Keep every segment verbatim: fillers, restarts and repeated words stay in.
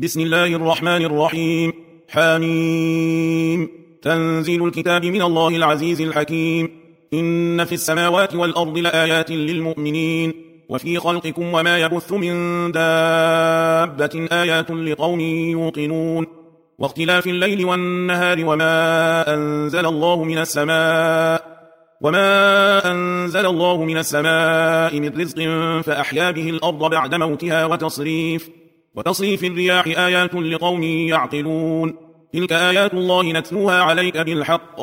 بسم الله الرحمن الرحيم. حميم. تنزيل الكتاب من الله العزيز الحكيم. إن في السماوات والأرض لآيات للمؤمنين وفي خلقكم وما يبث من دابة آيات لقوم يوقنون واختلاف الليل والنهار وما أنزل الله من السماء وما أنزل الله من السماء من رزق فأحيا به الأرض بعد موتها وتصريف وتصريف الرياح آيات لقوم يعقلون تلك آيات الله نتلوها عليك بالحق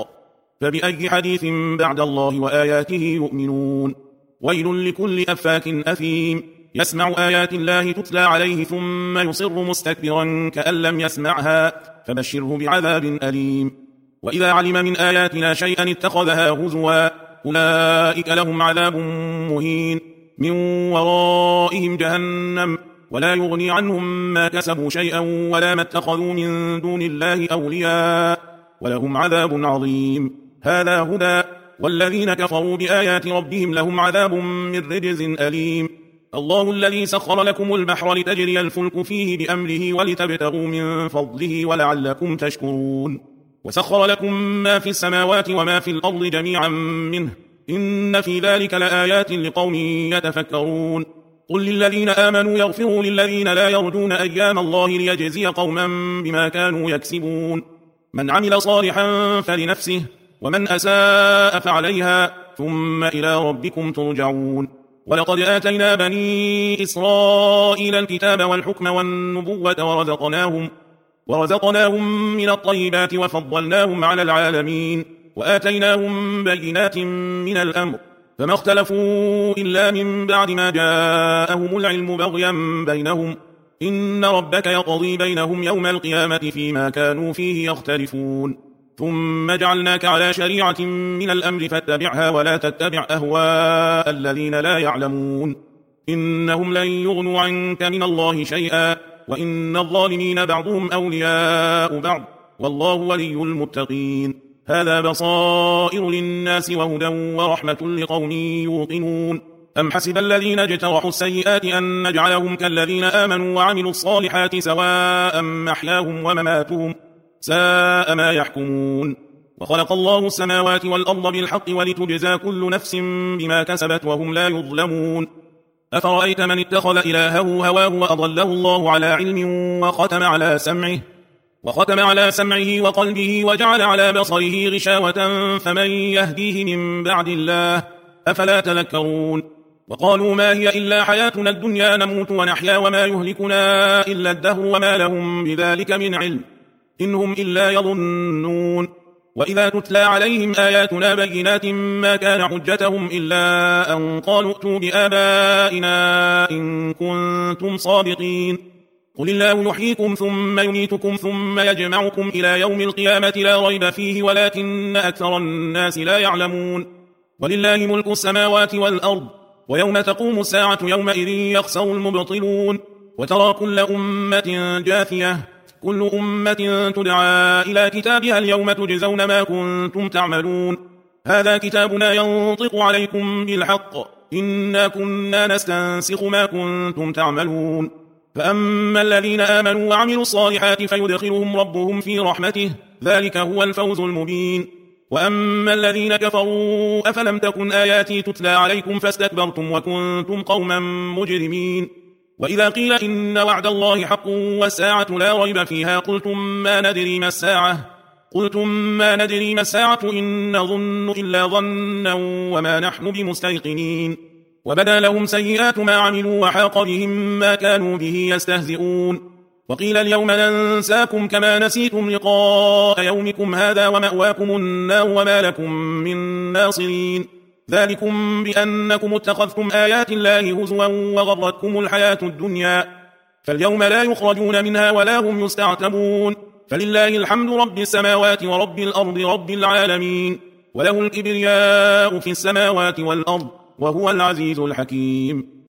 فبأي حديث بعد الله وآياته يؤمنون ويل لكل أفاك أثيم يسمع آيات الله تتلى عليه ثم يصر مستكبرا كأن لم يسمعها فبشره بعذاب أليم وإذا علم من آياتنا شيئا اتخذها هزوا أولئك لهم عذاب مهين من ورائهم جهنم ولا يغني عنهم ما كسبوا شيئا ولا ما اتخذوا من دون الله أولياء ولهم عذاب عظيم هذا هدى والذين كفروا بآيات ربهم لهم عذاب من رجز أليم الله الذي سخر لكم البحر لتجري الفلك فيه بأمره ولتبتغوا من فضله ولعلكم تشكرون وسخر لكم ما في السماوات وما في الأرض جميعا منه إن في ذلك لآيات لقوم يتفكرون قل للذين آمنوا يغفروا للذين لا يرجون أيام الله ليجزي قوما بما كانوا يكسبون من عمل صالحا فلنفسه ومن أساء فعليها ثم إلى ربكم ترجعون ولقد آتينا بني إسرائيل الكتاب والحكم والنبوة ورزقناهم ورزقناهم من الطيبات وفضلناهم على العالمين وآتيناهم بينات من الأمر فما اختلفوا إلا من بعد ما جاءهم العلم بغيا بينهم إن ربك يقضي بينهم يوم القيامة فيما كانوا فيه يختلفون ثم جعلناك على شريعة من الأمر فاتبعها ولا تتبع أهواء الذين لا يعلمون إنهم لن يغنوا عنك من الله شيئا وإن الظالمين بعضهم أولياء بعض والله ولي المتقين هذا بصائر للناس وهدى ورحمة لقوم يوقنون أم حسب الذين اجترحوا السيئات أن نجعلهم كالذين آمنوا وعملوا الصالحات سواء محياهم ومماتهم ساء ما يحكمون وخلق الله السماوات والأرض بالحق ولتجزى كل نفس بما كسبت وهم لا يظلمون أفرأيت من اتخذ إلهه هواه وأضله الله على علم وختم على سمعه وختم على سمعه وقلبه وجعل على بصره غشاوة فمن يهديه من بعد الله أفلا تذكرون وقالوا ما هي إلا حياتنا الدنيا نموت ونحيا وما يهلكنا إلا الدهر وما لهم بذلك من علم إنهم إلا يظنون وإذا تتلى عليهم آياتنا بينات ما كان حجتهم إلا أن قالوا ائتوا بآبائنا إن كنتم صادقين قل الله يحييكم ثم يميتكم ثم يجمعكم إلى يوم القيامة لا ريب فيه ولكن أكثر الناس لا يعلمون ولله ملك السماوات والأرض ويوم تقوم الساعة يومئذ يخسر المبطلون وترى كل أمة جاثية كل أمة تدعى إلى كتابها اليوم تجزون ما كنتم تعملون هذا كتابنا ينطق عليكم بالحق إنا كنا نستنسخ ما كنتم تعملون فأما الذين آمنوا وعملوا الصالحات فيدخلهم ربهم في رحمته ذلك هو الفوز المبين وأما الذين كفروا أفلم تكن آياتي تتلى عليكم فاستكبرتم وكنتم قوما مجرمين وإذا قيل إن وعد الله حق والساعة لا ريب فيها قلتم ما ندري ما الساعة قلتم ما ندري ما الساعة إن نظن إلا ظنا وما نحن بمستيقنين وبدا لهم سيئات ما عملوا وحاق بهم ما كانوا به يستهزئون وقيل اليوم ننساكم كما نسيتم لقاء يومكم هذا ومأواكم النار وما لكم من ناصرين ذلكم بأنكم اتخذتم آيات الله هزوا وغرتكم الحياة الدنيا فاليوم لا يخرجون منها ولا هم يستعتبون فلله الحمد رب السماوات ورب الأرض رب العالمين وله الكبرياء في السماوات والأرض وهو العزيز الحكيم